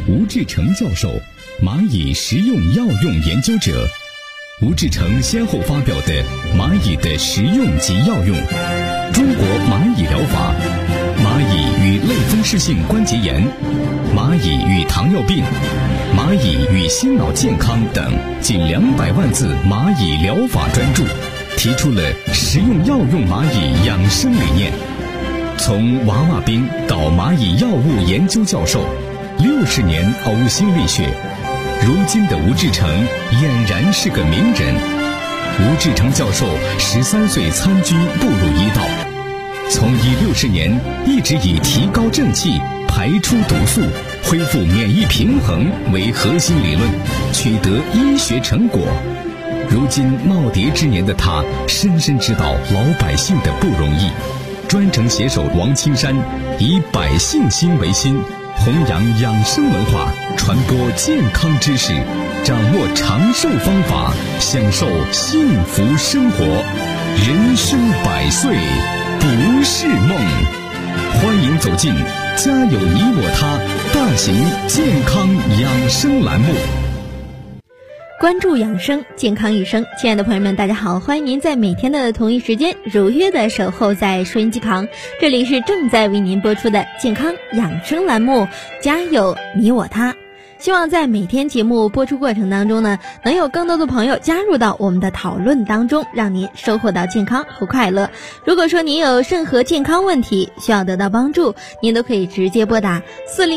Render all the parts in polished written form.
吴志成教授，蚂蚁食用药用研究者。吴志成先后发表的《蚂蚁的食用及药用》、《中国蚂蚁疗法》、《蚂蚁与类风湿性关节炎》、《蚂蚁与糖尿病》、《蚂蚁与心脑健康》等近200万字蚂蚁疗法专著，提出了食用药用蚂蚁养生理念。从娃娃兵到蚂蚁药物研究教授，60年呕心沥血，如今的吴志成俨然是个名人。吴志成教授13岁参军步入医道，从医60年一直以提高正气、排出毒素、恢复免疫平衡为核心理论，取得医学成果。如今耄耋之年的他，深深知道老百姓的不容易。专程携手王青山，以百姓心为心，弘扬养生文化，传播健康知识，掌握长寿方法，享受幸福生活。人生100岁不是梦。欢迎走进家有你我他大型健康养生栏目。 关注养生，健康一生。亲爱的朋友们，大家好，欢迎您在每天的同一时间如约的守候在收音机旁，这里是正在为您播出的健康养生栏目，家有你我他。希望在每天节目播出过程当中呢，能有更多的朋友加入到我们的讨论当中，让您收获到健康和快乐。如果说您有任何健康问题需要得到帮助，您都可以直接拨打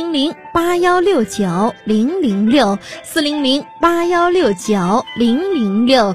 400-8169-006 400-8169-006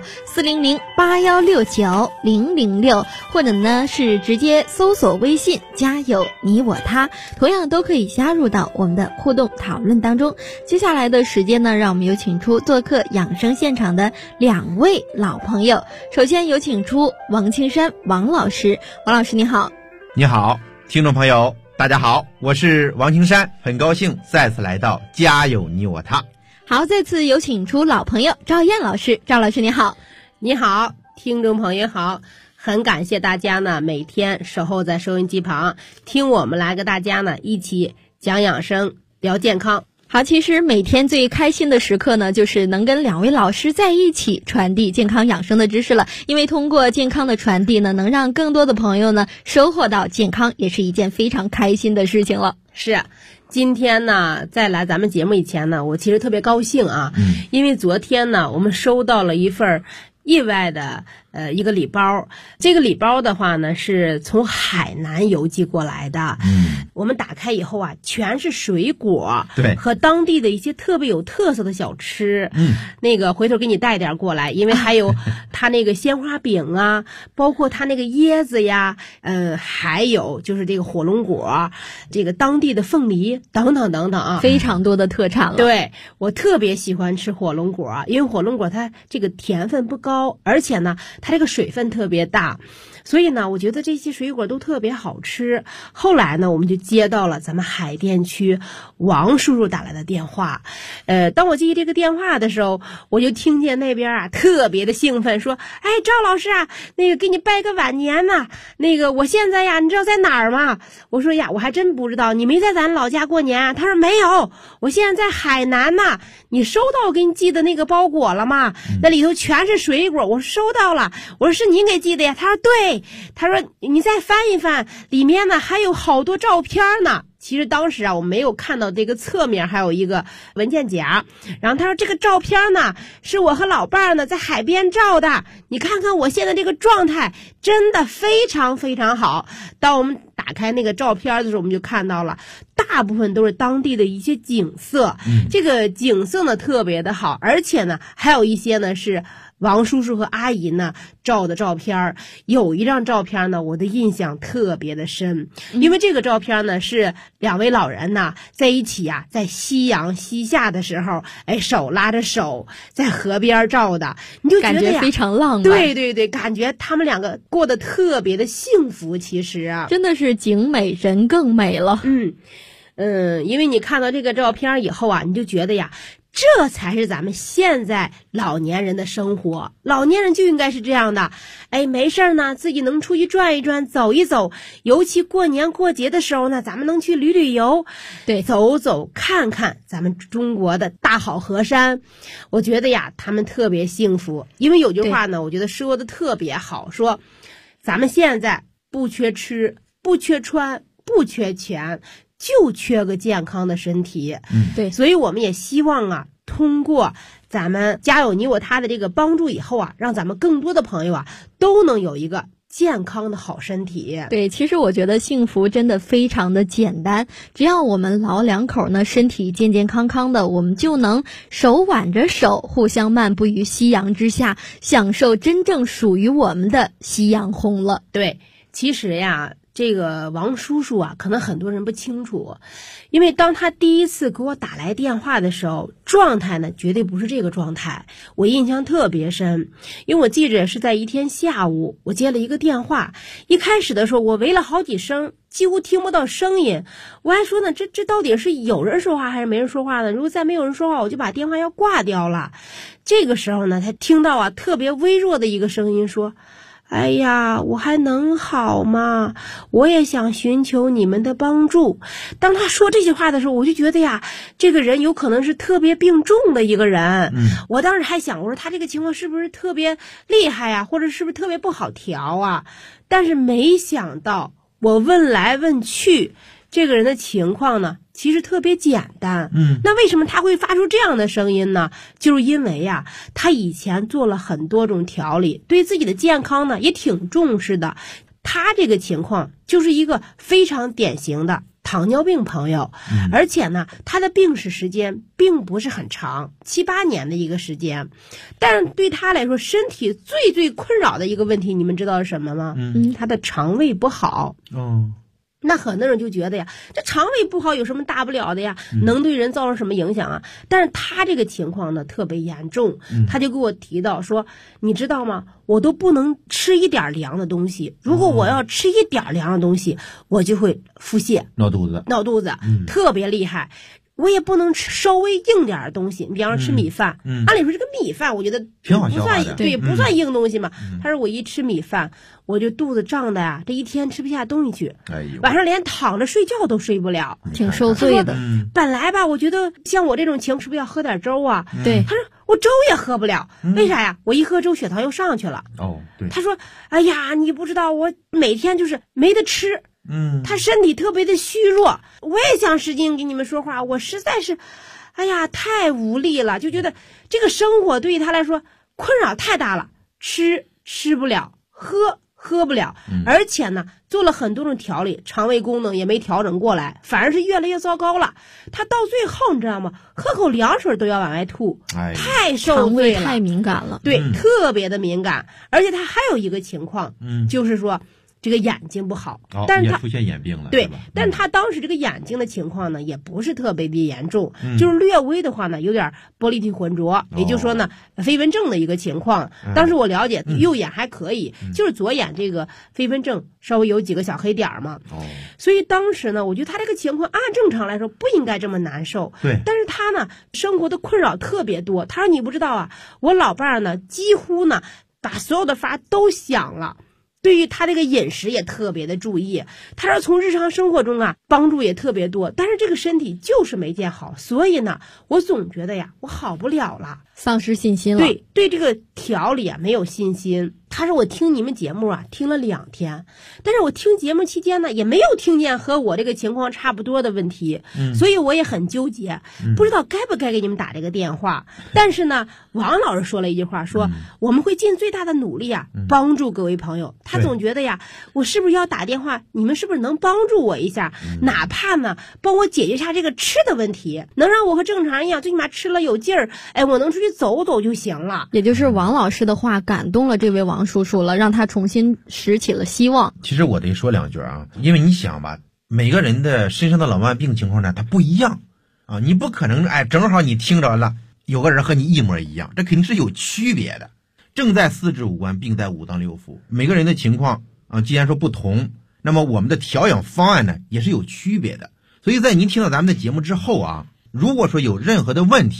400-8169-006，或者呢是直接搜索微信家有你我他，同样都可以加入到我们的互动讨论当中。接下来的时间呢，让我们有请出做客养生现场的2位老朋友。首先有请出王青山王老师。王老师你好。 你好，听众朋友大家好，我是王青山，很高兴再次来到家有你我他。 好，再次有请出老朋友赵燕老师。赵老师你好。 你好，听众朋友好，很感谢大家呢每天守候在收音机旁，听我们来跟大家呢一起讲养生聊健康。 好，其实每天最开心的时刻呢，就是能跟2位老师在一起传递健康养生的知识了。因为通过健康的传递呢，能让更多的朋友呢收获到健康，也是一件非常开心的事情了。 是，今天呢，在来咱们节目以前呢，我其实特别高兴啊，因为昨天呢，我们收到了一份意外的一个礼包。这个礼包的话呢，是从海南邮寄过来的。我们打开以后啊，全是水果， 对， 和当地的一些特别有特色的小吃。那个回头给你带点过来，因为还有它那个鲜花饼啊，包括它那个椰子呀，还有就是这个火龙果，这个当地的凤梨等等等等啊， 非常多的特产了。 对，我特别喜欢吃火龙果，因为火龙果它这个甜分不高，而且呢它这个水分特别大，所以呢我觉得这些水果都特别好吃。后来呢我们就接到了咱们海淀区王叔叔打来的电话，当我接这个电话的时候，我就听见那边啊特别的兴奋，说哎赵老师啊，那个给你拜个晚年呐，那个我现在呀你知道在哪儿吗？我说呀我还真不知道，你没在咱老家过年？他说没有，我现在在海南呐。你收到我给你寄的那个包裹了吗？那里头全是水果。我说收到了。我说是您给寄的呀？他说对。他说你再翻一翻，里面呢还有好多照片呢。其实当时啊我没有看到这个侧面还有一个文件夹，然后他说这个照片呢是我和老伴儿呢在海边照的，你看看我现在这个状态真的非常非常好。当我们打开那个照片的时候，我们就看到了大部分都是当地的一些景色，这个景色呢特别的好，而且呢还有一些呢是王叔叔和阿姨呢照的照片。有一张照片呢我的印象特别的深，因为这个照片呢是2位老人呢在一起啊，在夕阳西下的时候，手拉着手在河边照的，你就觉得感觉非常浪漫。 对对对，感觉他们2个过得特别的幸福。其实啊真的是景美人更美了。 因为你看到这个照片以后啊，你就觉得呀这才是咱们现在老年人的生活，老年人就应该是这样的。哎，没事呢，自己能出去转一转，走一走，尤其过年过节的时候呢，咱们能去旅旅游， 对， 走走看看咱们中国的大好河山。我觉得呀，他们特别幸福，因为有句话呢，我觉得说的特别好，说咱们现在不缺吃，不缺穿，不缺钱，就缺个健康的身体。 对， 所以我们也希望啊，通过咱们家有你我他的这个帮助以后啊，让咱们更多的朋友啊都能有一个健康的好身体。 对，其实我觉得幸福真的非常的简单，只要我们老两口呢身体健健康康的，我们就能手挽着手，互相漫步于夕阳之下，享受真正属于我们的夕阳红了。 对，其实呀，这个王叔叔啊，可能很多人不清楚，因为当他第一次给我打来电话的时候，状态呢绝对不是这个状态，我印象特别深。因为我记着是在一天下午，我接了一个电话，一开始的时候我喂了好几声，几乎听不到声音，我还说呢，这到底是有人说话还是没人说话呢？如果再没有人说话，我就把电话要挂掉了。这个时候呢，他听到啊特别微弱的一个声音说，哎呀，我还能好吗？我也想寻求你们的帮助。当他说这些话的时候，我就觉得呀，这个人有可能是特别病重的一个人。我当时还想，我说他这个情况是不是特别厉害呀，或者是不是特别不好调啊？但是没想到，我问来问去，这个人的情况呢，其实特别简单。那为什么他会发出这样的声音呢？就是因为呀，他以前做了很多种调理，对自己的健康呢也挺重视的。他这个情况就是一个非常典型的糖尿病朋友，而且呢，他的病史时间并不是很长，7、8年的一个时间。但是对他来说，身体最困扰的一个问题，你们知道是什么吗？他的肠胃不好。那很多人就觉得呀，这肠胃不好有什么大不了的呀，能对人造成什么影响啊？但是他这个情况呢特别严重，他就给我提到说，你知道吗？我都不能吃一点凉的东西，如果我要吃一点凉的东西，我就会腹泻、闹肚子，特别厉害。我也不能吃稍微硬点的东西，你比方说吃米饭，按理说这个米饭我觉得挺好消化的， 对，不算硬东西嘛。他说我一吃米饭，我就肚子胀的呀，这一天吃不下东西去，晚上连躺着睡觉都睡不了， 挺受罪的。 本来吧，我觉得像我这种情况是不是要喝点粥啊？ 对， 他说我粥也喝不了，为啥呀？我一喝粥血糖又上去了。 对。 他说，哎呀，你不知道，我每天就是没得吃。他身体特别的虚弱，我也想使劲给你们说话，我实在是，哎呀，太无力了，就觉得这个生活对于他来说困扰太大了，吃不了，喝不了，而且呢，做了很多种调理，肠胃功能也没调整过来，反而是越来越糟糕了。他到最后你知道吗？喝口凉水都要往外吐，太受罪了， 太敏感了， 对，特别的敏感，而且他还有一个情况，就是说。这个眼睛不好，但是他出现眼病了， 对，但是他当时这个眼睛的情况呢，也不是特别的严重，就是略微的话呢，有点玻璃体混浊，也就是说呢，飞蚊症的一个情况。当时我了解，右眼还可以，就是左眼这个飞蚊症稍微有几个小黑点嘛。所以当时呢，我觉得他这个情况按正常来说不应该这么难受， 对， 但是他呢，生活的困扰特别多。他说你不知道啊，我老伴儿呢，几乎呢把所有的法都想了。对于他这个饮食也特别的注意，他说从日常生活中啊帮助也特别多，但是这个身体就是没见好，所以呢，我总觉得呀，我好不了了， 丧失信心了。 对这个调理啊没有信心。他说我听你们节目啊听了2天，但是我听节目期间呢也没有听见和我这个情况差不多的问题，所以我也很纠结，不知道该不该给你们打这个电话。但是呢，王老师说了一句话，说我们会尽最大的努力啊帮助各位朋友。他总觉得呀，我是不是要打电话，你们是不是能帮助我一下，哪怕呢帮我解决一下这个吃的问题，能让我和正常人一样，最起码吃了有劲儿，哎，我能出去走走就行了。 也就是王老师的话感动了这位王叔叔了，让他重新拾起了希望。 其实我得说2句啊，因为你想吧，每个人的身上的老慢病情况呢，它不一样啊，你不可能正好你听着了，有个人和你一模一样，这肯定是有区别的。正在4肢5官，病在5脏6腑，每个人的情况啊，既然说不同，那么我们的调养方案呢也是有区别的。所以在您听到咱们的节目之后啊，如果说有任何的问题，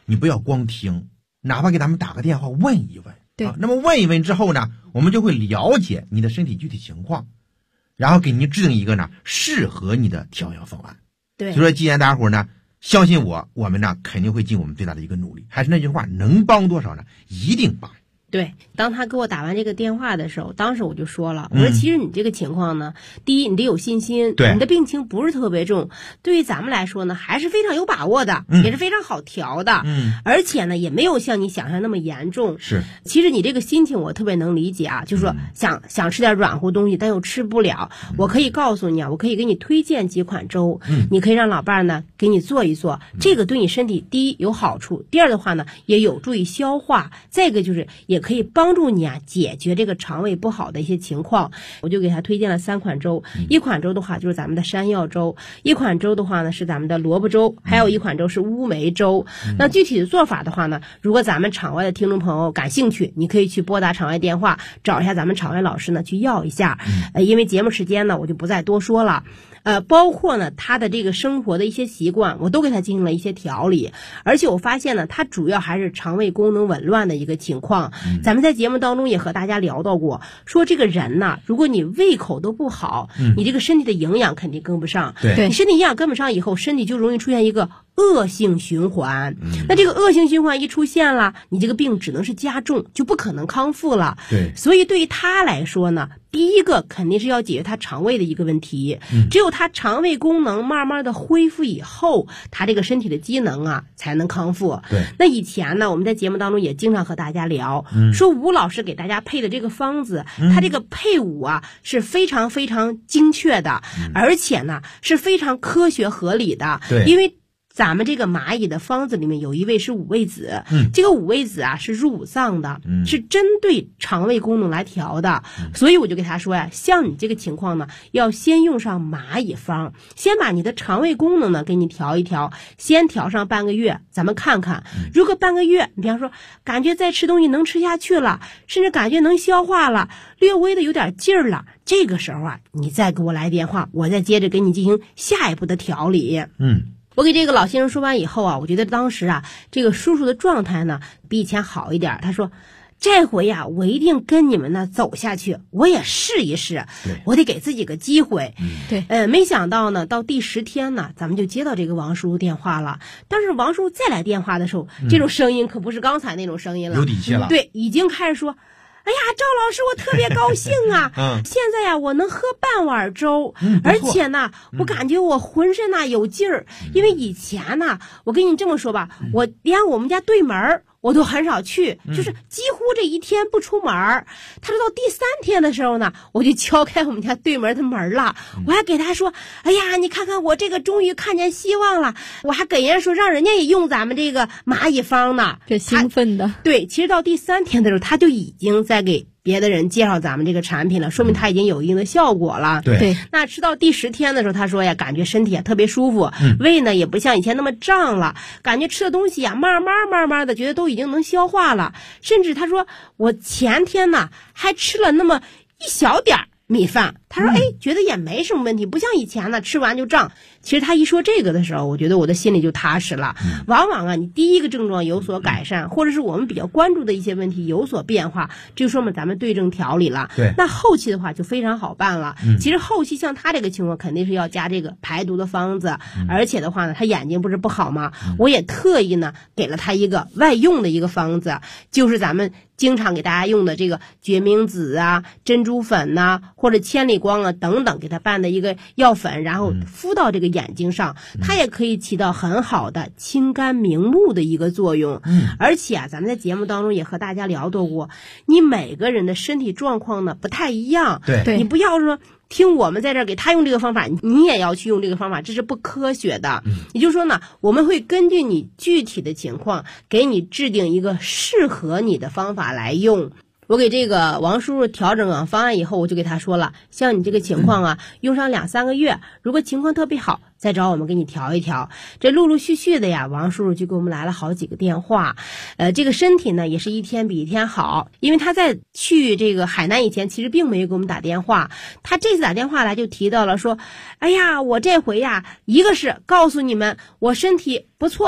你不要光听，哪怕给咱们打个电话问一问。 对那么问一问之后呢，我们就会了解你的身体具体情况，然后给您制定一个呢适合你的调养方案。 对， 所以说既然大家伙呢相信我们呢肯定会尽我们最大的一个努力。还是那句话，能帮多少呢？一定帮。 对，当他给我打完这个电话的时候，当时我就说了，我说其实你这个情况呢，第一你得有信心， 对， 你的病情不是特别重，对于咱们来说呢还是非常有把握的，也是非常好调的，而且呢也没有像你想象那么严重。 是， 其实你这个心情我特别能理解啊，就是说想吃点软乎东西，但又吃不了。我可以告诉你啊，我可以给你推荐几款粥，你可以让老伴儿呢给你做一做，这个对你身体第一有好处，第二的话呢也有助于消化，再一个就是也可以帮助你啊解决这个肠胃不好的一些情况。我就给他推荐了3款粥，一款粥的话就是咱们的山药粥，一款粥的话呢是咱们的萝卜粥，还有一款粥是乌梅粥。那具体的做法的话呢，如果咱们场外的听众朋友感兴趣，你可以去拨打场外电话，找一下咱们场外老师呢去要一下。因为节目时间呢我就不再多说了。包括呢他的这个生活的一些习惯，我都给他进行了一些调理，而且我发现呢他主要还是肠胃功能紊乱的一个情况。咱们在节目当中也和大家聊到过，说这个人呢，如果你胃口都不好，你这个身体的营养肯定跟不上， 对， 你身体营养跟不上以后，身体就容易出现一个恶性循环。那这个恶性循环一出现了，你这个病只能是加重，就不可能康复了。 对， 所以对于他来说呢，第一个肯定是要解决他肠胃的一个问题，只有他肠胃功能慢慢的恢复以后，他这个身体的机能啊才能康复。 对， 那以前呢我们在节目当中也经常和大家聊，说吴老师给大家配的这个方子，他这个配伍啊是非常非常精确的，而且呢是非常科学合理的。 对， 因为咱们这个蚂蚁的方子里面有一味是五味子，这个五味子啊是入五脏的，是针对肠胃功能来调的，所以我就给他说呀，像你这个情况呢，要先用上蚂蚁方，先把你的肠胃功能呢给你调一调，先调上半个月，咱们看看，如果半个月，你比方说感觉再吃东西能吃下去了，甚至感觉能消化了，略微的有点劲儿了，这个时候啊，你再给我来电话，我再接着给你进行下一步的调理。我给这个老先生说完以后啊，我觉得当时啊，这个叔叔的状态呢比以前好一点。他说，这回呀，我一定跟你们呢走下去，我也试一试，我得给自己个机会。 对， 没想到呢，到第10天呢，咱们就接到这个王叔叔电话了。但是王叔叔再来电话的时候，这种声音可不是刚才那种声音了， 有底气了。 对，已经开始说，哎呀，赵老师，我特别高兴啊！现在呀，我能喝半碗粥，而且呢，我感觉我浑身呐有劲儿。因为以前呢，我跟你这么说吧，我连我们家对门我都很少去，就是几乎这一天不出门。他说到第3天的时候呢，我就敲开我们家对门的门了，我还给他说，哎呀，你看看我这个终于看见希望了，我还给人家说让人家也用咱们这个蚂蚁方呢， 这兴奋的。 对，其实到第3天的时候，他就已经在给别的人介绍咱们这个产品了，说明他已经有一定的效果了。 对， 那吃到第10天的时候，他说呀，感觉身体也特别舒服，胃呢也不像以前那么胀了，感觉吃的东西呀，慢慢的觉得都已经能消化了，甚至他说我前天呢还吃了那么一小点儿米饭，他说觉得也没什么问题，不像以前呢吃完就胀。其实他一说这个的时候，我觉得我的心里就踏实了。往往啊，你第一个症状有所改善，或者是我们比较关注的一些问题有所变化，这就说明咱们对症调理了。 对， 那后期的话就非常好办了。其实后期像他这个情况，肯定是要加这个排毒的方子，而且的话呢，他眼睛不是不好吗？我也特意呢给了他一个外用的一个方子，就是咱们经常给大家用的这个决明子啊、珍珠粉呐、或者千里光啊等等，给他拌的一个药粉，然后敷到这个眼睛上，它也可以起到很好的清肝明目的一个作用。而且啊，咱们在节目当中也和大家聊到过，你每个人的身体状况呢不太一样， 对， 你不要说听我们在这儿给他用这个方法，你也要去用这个方法，这是不科学的。也就是说呢，我们会根据你具体的情况，给你制定一个适合你的方法来用。我给这个王叔叔调整方案以后，我就给他说了，像你这个情况啊，用上2-3个月，如果情况特别好，再找我们给你调一调。这陆陆续续的呀，王叔叔就给我们来了好几个电话。这个身体呢也是一天比一天好，因为他在去这个海南以前，其实并没有给我们打电话。他这次打电话来就提到了说，哎呀，我这回呀，一个是告诉你们我身体不错了，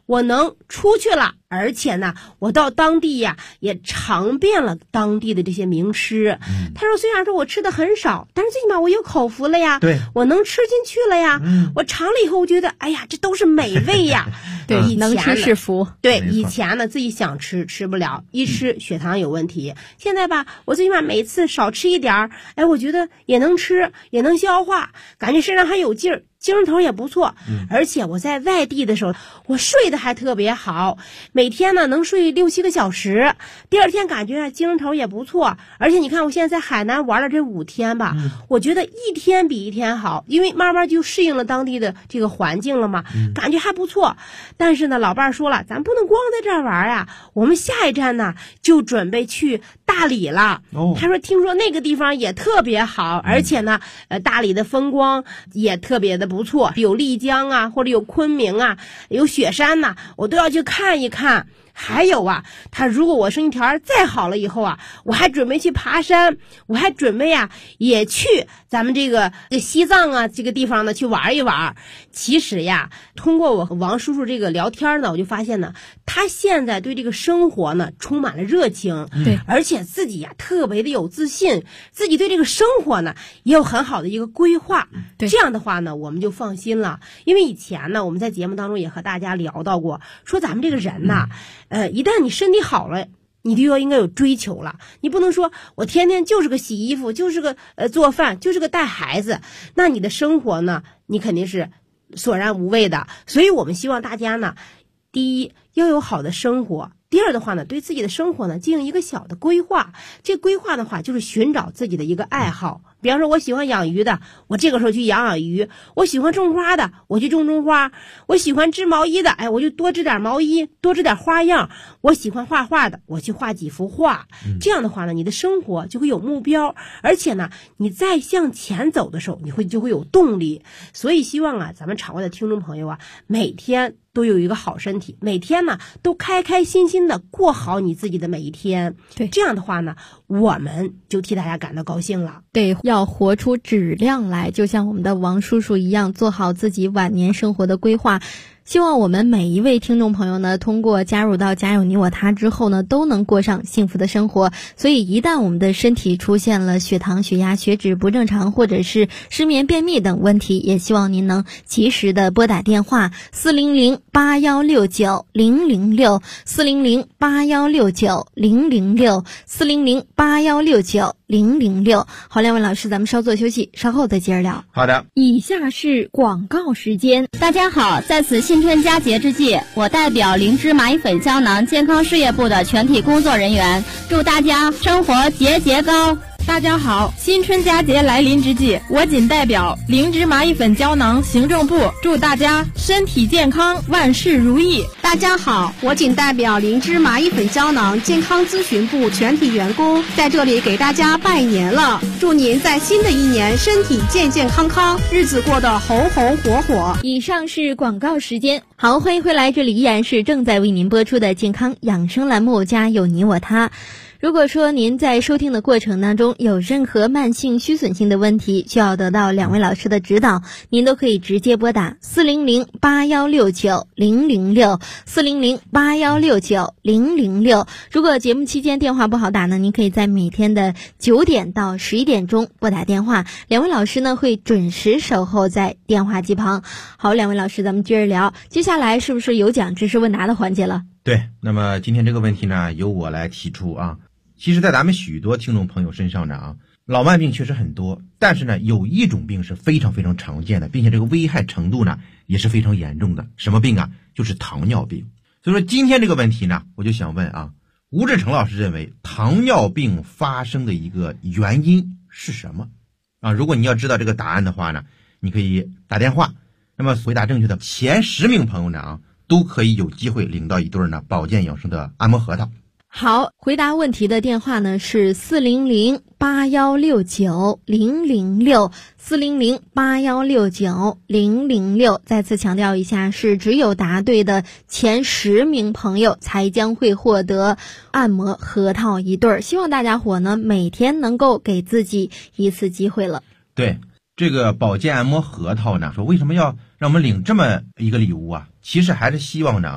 我能出去了，而且呢，我到当地呀也尝遍了当地的这些名吃。他说，虽然说我吃的很少，但是最起码我有口福了呀， 对， 我能吃进去了呀。我尝了以后，我觉得，哎呀，这都是美味呀。 对，能吃是福。 对，以前呢自己想吃吃不了，一吃血糖有问题。现在吧，我最起码每次少吃一点儿，哎，我觉得也能吃，也能消化，感觉身上还有劲儿。精神头也不错，而且我在外地的时候，我睡得还特别好，每天呢能睡6、7个小时，第二天感觉精神头也不错。而且你看我现在在海南玩了这5天吧，我觉得一天比一天好，因为慢慢就适应了当地的这个环境了嘛，感觉还不错。但是呢，老伴儿说了，咱不能光在这儿玩啊，我们下一站呢就准备去大理了。他说听说那个地方也特别好，而且呢，大理的风光也特别的不错，有丽江啊，或者有昆明啊，有雪山呐，我都要去看一看。还有啊，他如果我身体条件再好了以后啊，我还准备去爬山，我还准备啊也去咱们这个西藏啊这个地方呢去玩一玩。其实呀，通过我和王叔叔这个聊天呢，我就发现呢，他现在对这个生活呢充满了热情， 对， 而且自己呀特别的有自信，自己对这个生活呢也有很好的一个规划。 对， 这样的话呢，我们就放心了。因为以前呢，我们在节目当中也和大家聊到过，说咱们这个人呐，一旦你身体好了，你就应该有追求了。你不能说我天天就是个洗衣服，就是个做饭，就是个带孩子，那你的生活呢，你肯定是索然无味的。所以我们希望大家呢，第一要有好的生活，第二的话呢，对自己的生活呢进行一个小的规划。这规划的话就是寻找自己的一个爱好。比方说我喜欢养鱼的，我这个时候去养鱼；我喜欢种花的，我去种花；我喜欢织毛衣的，哎，我就多织点毛衣，多织点花样；我喜欢画画的，我去画几幅画。这样的话呢，你的生活就会有目标，而且呢，你再向前走的时候，就会有动力。所以希望啊，咱们场外的听众朋友啊，每天都有一个好身体，每天呢都开开心心的过好你自己的每一天。 对， 这样的话呢，我们就替大家感到高兴了。 对，要活出质量来，就像我们的王叔叔一样，做好自己晚年生活的规划。希望我们每一位听众朋友呢，通过加入到家有你我他之后呢，都能过上幸福的生活。所以一旦我们的身体出现了血糖、血压、血脂不正常，或者是失眠、便秘等问题，也希望您能及时的拨打电话400-8169-006 400-8169-006 400-8169-006。好，两位老师，咱们稍作休息，稍后再接着聊。 好的， 以下是广告时间。 大家好，在此新春佳节之际，我代表灵芝蚂蚁粉胶囊健康事业部的全体工作人员，祝大家生活节节高。 大家好，新春佳节来临之际，我仅代表灵芝蚂蚁粉胶囊行政部，祝大家身体健康，万事如意。 大家好，我仅代表灵芝蚂蚁粉胶囊健康咨询部全体员工，在这里给大家拜年了，祝您在新的一年身体健健康康，日子过得红红火火。 以上是广告时间。好，欢迎回来，这里依然是正在为您播出的健康养生栏目，家有你我他。如果说您在收听的过程当中有任何慢性虚损性的问题，需要得到两位老师的指导，您都可以直接拨打400-8169-006 400-8169-006。如果节目期间电话不好打呢，您可以在每天的9点到11点钟拨打电话，两位老师呢会准时守候在电话机旁。好，两位老师，咱们接着聊，接下来是不是有讲知识问答的环节了？ 对，那么今天这个问题呢，由我来提出啊。其实在咱们许多听众朋友身上呢啊，老慢病确实很多，但是呢有一种病是非常非常常见的，并且这个危害程度呢也是非常严重的。什么病啊？就是糖尿病。所以说今天这个问题呢，我就想问啊，吴志成老师认为糖尿病发生的一个原因是什么啊？如果你要知道这个答案的话呢，你可以打电话，那么回答正确的前10名朋友呢啊，都可以有机会领到一对呢保健养生的按摩核桃。 好，回答问题的电话呢是400-8169-006 400-8169-006。再次强调一下，是只有答对的前10名朋友才将会获得按摩核桃一对儿。希望大家伙呢每天能够给自己一次机会了。 对，这个保健按摩核桃呢，说为什么要让我们领这么一个礼物啊？其实还是希望呢啊，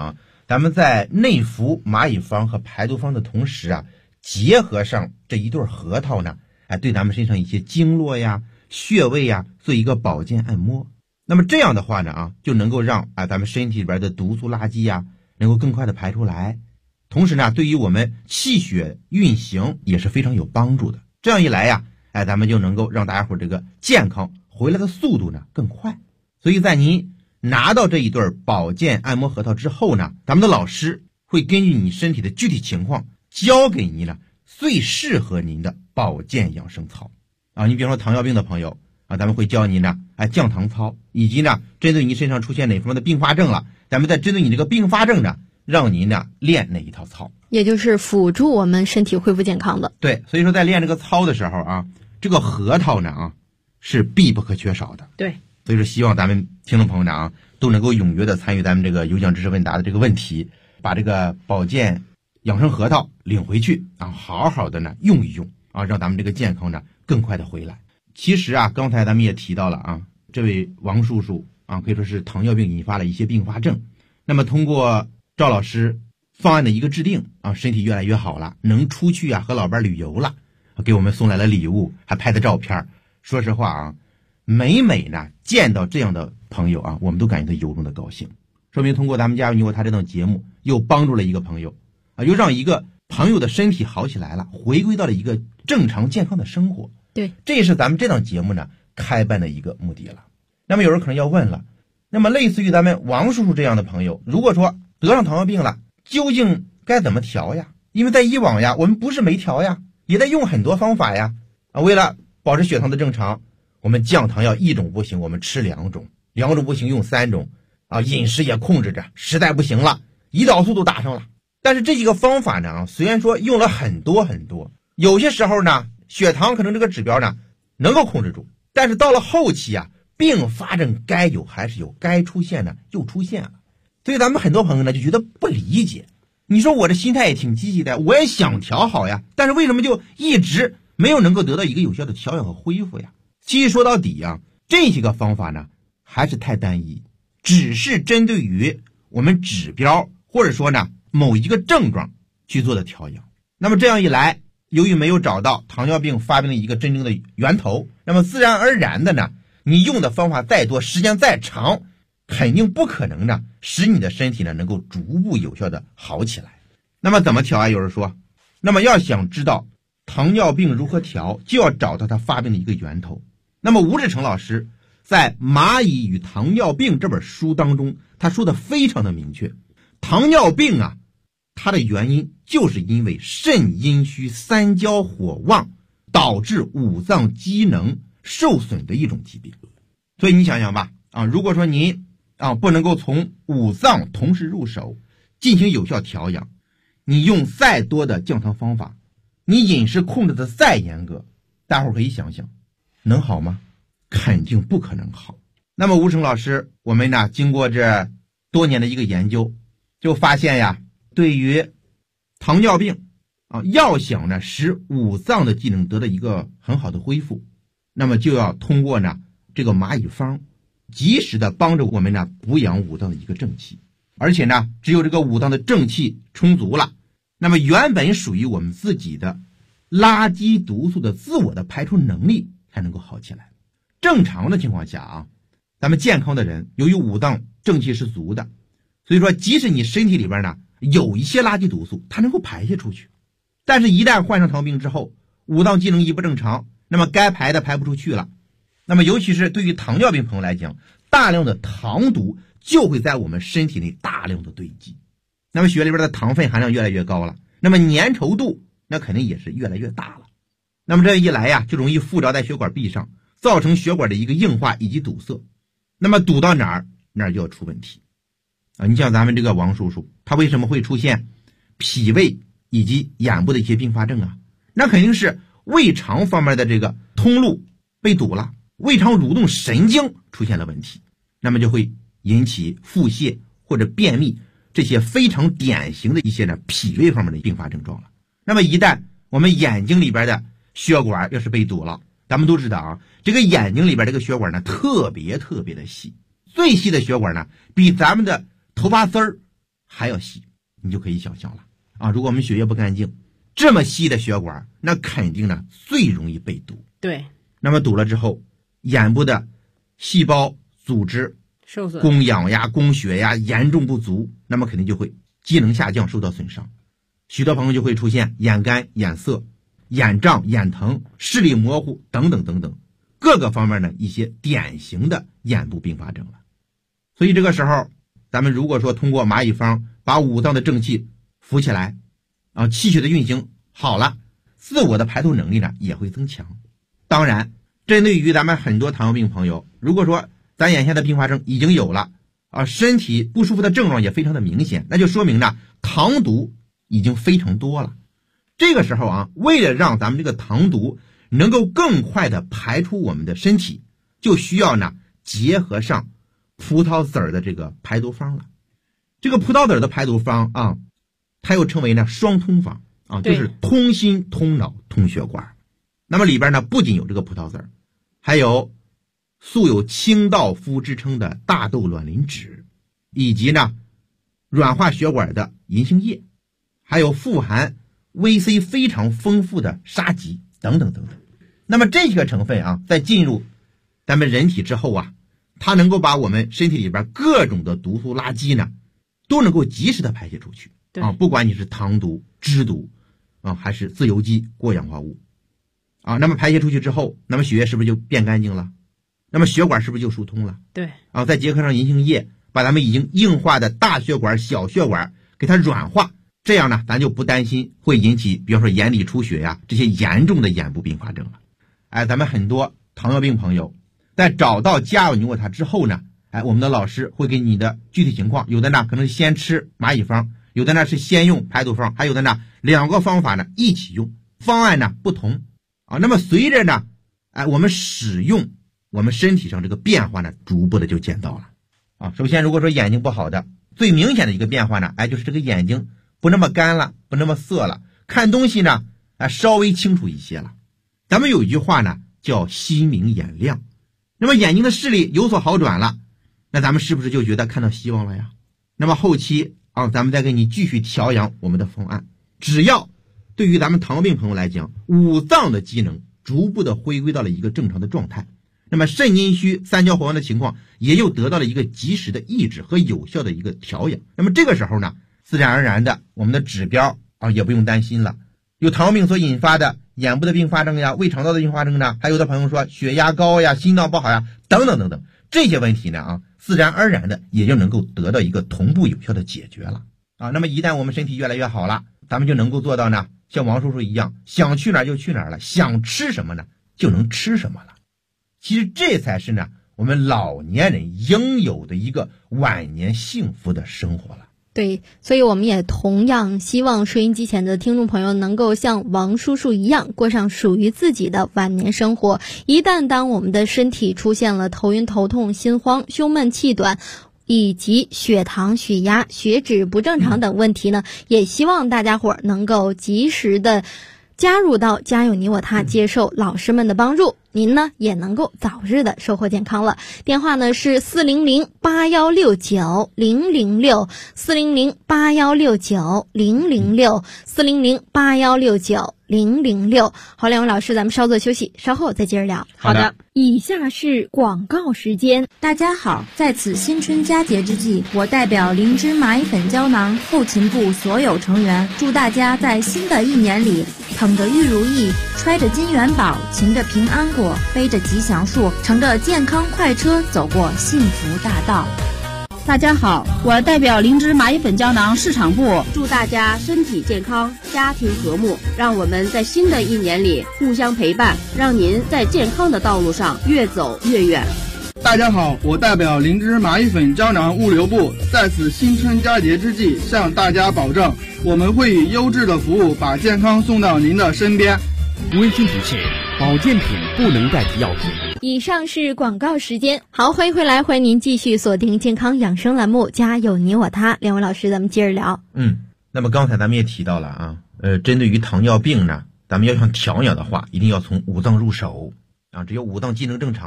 咱们在内服蚂蚁方和排毒方的同时啊，结合上这一对核桃呢，对咱们身上一些经络呀、穴位呀做一个保健按摩。那么这样的话呢就能够让咱们身体里边的毒素垃圾呀能够更快的排出来，同时呢对于我们气血运行也是非常有帮助的。这样一来呀，咱们就能够让大家伙这个健康回来的速度呢更快。所以在您拿到这一对保健按摩核桃之后呢，咱们的老师会根据你身体的具体情况教给您呢最适合您的保健养生操你比方说糖尿病的朋友咱们会教您呢降糖操，以及呢针对您身上出现哪方面的并发症了，咱们再针对你这个并发症呢让您呢练哪一套操， 也就是辅助我们身体恢复健康的。 对，所以说在练这个操的时候这个核桃呢是必不可缺少的。 对， 所以说希望咱们听众朋友呢都能够踊跃的参与咱们这个有奖知识问答的这个问题，把这个保健养生核桃领回去好好的呢用一用让咱们这个健康呢更快的回来。其实刚才咱们也提到了这位王叔叔可以说是糖尿病引发了一些并发症，那么通过赵老师方案的一个制定身体越来越好了，能出去和老伴旅游了，给我们送来了礼物，还拍的照片。说实话每呢见到这样的朋友我们都感觉到由衷的高兴，说明通过咱们家有你我他这档节目又帮助了一个朋友又让一个朋友的身体好起来了，回归到了一个正常健康的生活。 对， 这也是咱们这档节目呢开办的一个目的了。那么有人可能要问了，那么类似于咱们王叔叔这样的朋友，如果说得上糖尿病了，究竟该怎么调呀？因为在以往我们不是没调呀，也在用很多方法呀为了保持血糖的正常，我们降糖药一种不行我们吃2种，2种不行用3种饮食也控制着，实在不行了胰岛素都打上了。但是这几个方法呢虽然说用了很多，有些时候呢血糖可能这个指标呢能够控制住，但是到了后期并发症该有还是有，该出现呢又出现了。所以咱们很多朋友呢就觉得不理解，你说我这心态也挺积极的，我也想调好呀，但是为什么就一直没有能够得到一个有效的调养和恢复呀？其实说到底这些个方法呢还是太单一，只是针对于我们指标或者说呢某一个症状去做的调养。那么这样一来，由于没有找到糖尿病发病的一个真正的源头，那么自然而然的呢，你用的方法再多，时间再长，肯定不可能呢使你的身体呢能够逐步有效的好起来。那么怎么调有人说，那么要想知道糖尿病如何调，就要找到它发病的一个源头。那么吴志成老师在《蚂蚁与糖尿病》这本书当中，他说的非常的明确，糖尿病它的原因就是因为肾阴虚三焦火旺导致五脏机能受损的一种疾病。所以你想想吧如果说您不能够从五脏同时入手进行有效调养，你用再多的降糖方法，你饮食控制的再严格，大伙儿可以想想能好吗？肯定不可能好。那么吴成老师，我们呢经过这多年的一个研究，就发现对于糖尿病要想呢使五脏的机能得到一个很好的恢复，那么就要通过呢这个蚂蚁方及时的帮着我们呢补养五脏的一个正气。而且呢只有这个五脏的正气充足了，那么原本属于我们自己的垃圾毒素的自我的排出能力才能够好起来。正常的情况下咱们健康的人由于五脏正气是足的，所以说即使你身体里边呢有一些垃圾毒素它能够排泄出去，但是一旦患上糖尿病之后，五脏机能一不正常，那么该排的排不出去了。那么尤其是对于糖尿病朋友来讲，大量的糖毒就会在我们身体内大量的堆积，那么血里边的糖分含量越来越高了，那么粘稠度那肯定也是越来越大了。那么这一来就容易附着在血管壁上，造成血管的一个硬化以及堵塞。那么堵到哪儿就要出问题你像咱们这个王叔叔，他为什么会出现脾胃以及眼部的一些并发症那肯定是胃肠方面的这个通路被堵了，胃肠蠕动神经出现了问题，那么就会引起腹泻或者便秘这些非常典型的一些呢脾胃方面的并发症状了。那么一旦我们眼睛里边的血管要是被堵了，咱们都知道这个眼睛里边这个血管呢特别的细，最细的血管呢比咱们的头发丝儿还要细，你就可以想象了啊。如果我们血液不干净，这么细的血管，那肯定呢最容易被堵。 对， 那么堵了之后，眼部的细胞组织受损， 供氧呀、供血呀严重不足，那么肯定就会机能下降，受到损伤。许多朋友就会出现眼干、眼涩、眼胀、眼疼、视力模糊等等等等各个方面的一些典型的眼部并发症了。所以这个时候，咱们如果说通过蚂蚁方把五脏的正气扶起来啊，气血的运行好了，自我的排毒能力呢也会增强。当然，针对于咱们很多糖尿病朋友，如果说咱眼下的并发症已经有了啊，身体不舒服的症状也非常的明显，那就说明呢糖毒已经非常多了。这个时候啊，为了让咱们这个糖毒能够更快的排出我们的身体，就需要呢结合上葡萄籽儿的这个排毒方了。这个葡萄籽儿的排毒方啊，它又称为呢双通方啊，就是通心、通脑、通血管。那么里边呢不仅有这个葡萄籽儿，还有素有清道夫之称的大豆卵磷脂，以及呢软化血管的银杏叶，还有富含VC 非常丰富的沙棘等等等等。那么这些个成分啊，在进入咱们人体之后啊，它能够把我们身体里边各种的毒素垃圾呢，都能够及时的排泄出去啊，不管你是糖毒、脂毒啊，还是自由基、过氧化物啊，那么排泄出去之后，那么血液是不是就变干净了？那么血管是不是就疏通了？ 对啊，再结合上银杏叶，把咱们已经硬化的大血管、小血管给它软化，这样呢，咱就不担心会引起，比方说眼里出血呀这些严重的眼部并发症了。哎，咱们很多糖尿病朋友在找到佳友尼沃他之后呢，哎，我们的老师会给你的具体情况，有的呢可能是先吃蚂蚁方，有的呢是先用排毒方，还有的呢两个方法呢一起用，方案呢不同啊。那么随着呢，哎，我们使用，我们身体上这个变化呢，逐步的就见到了啊。首先，如果说眼睛不好的，最明显的一个变化呢，哎，就是这个眼睛不那么干了，不那么涩了，看东西呢，稍微清楚一些了。咱们有一句话呢，叫心明眼亮。那么眼睛的视力有所好转了，那咱们是不是就觉得看到希望了呀？那么后期啊，咱们再给你继续调养我们的方案。只要对于咱们糖尿病朋友来讲，五脏的机能逐步的回归到了一个正常的状态，那么肾阴虚、三焦黄的情况也就得到了一个及时的抑制和有效的一个调养。那么这个时候呢，自然而然的我们的指标啊也不用担心了。有糖尿病所引发的眼部的并发症呀、胃肠道的并发症呢，还有的朋友说血压高呀、心脏不好呀等等等等，这些问题呢啊，自然而然的也就能够得到一个同步有效的解决了啊。那么一旦我们身体越来越好了，咱们就能够做到呢，像王叔叔一样，想去哪儿就去哪儿了，想吃什么呢就能吃什么了。其实这才是呢我们老年人应有的一个晚年幸福的生活了。 对，所以我们也同样希望收音机前的听众朋友能够像王叔叔一样，过上属于自己的晚年生活。一旦当我们的身体出现了头晕头痛、心慌、胸闷气短，以及血糖、血压、血脂不正常等问题呢，也希望大家伙能够及时的加入到家有你我他，接受老师们的帮助，您呢也能够早日的收获健康了。电话呢是400-8169-006，400-8169-006，400-8169-006。好，两位老师，咱们稍作休息，稍后再接着聊。 好的。 以下是广告时间。 大家好，在此新春佳节之际，我代表灵芝蚂蚁粉胶囊后勤部所有成员，祝大家在新的一年里，捧着玉如意，揣着金元宝，擎着平安果，背着吉祥树，乘着健康快车，走过幸福大道。 大家好，我代表灵芝蚂蚁粉胶囊市场部， 祝大家身体健康，家庭和睦，让我们在新的一年里互相陪伴，让您在健康的道路上越走越远。 大家好，我代表灵芝蚂蚁粉胶囊物流部，在此新春佳节之际，向大家保证，我们会以优质的服务把健康送到您的身边。 温馨提示：保健品不能代替药品。 以上是广告时间。好，欢迎回来，欢迎您继续锁定健康养生栏目，家有你我他。两位老师，咱们接着聊。 那么刚才咱们也提到了啊，针对于糖尿病呢，咱们要想调养的话，一定要从五脏入手啊，只有五脏机能正常。